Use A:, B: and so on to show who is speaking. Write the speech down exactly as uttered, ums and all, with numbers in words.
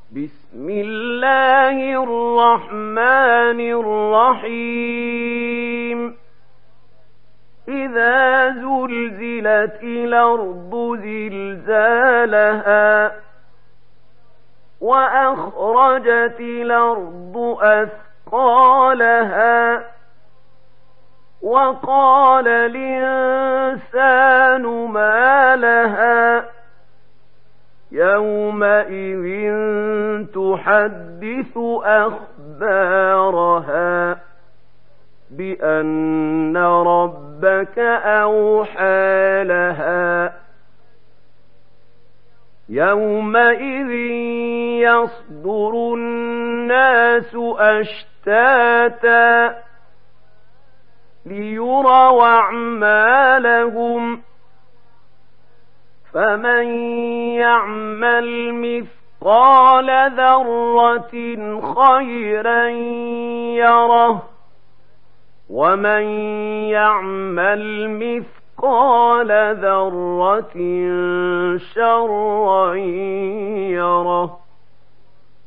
A: بسم الله الرحمن الرحيم إذا زلزلت الأرض زلزالها وأخرجت الأرض أثقالها وقال الإنسان ما لها يومئذ تحدث أخبارها بأن ربك أوحى لها يومئذ يصدر الناس أشتاتا ليروا أعمالهم فمن يعمل مثقال ذرة خيرا يره ومن يعمل مثقال ذرة شرا يره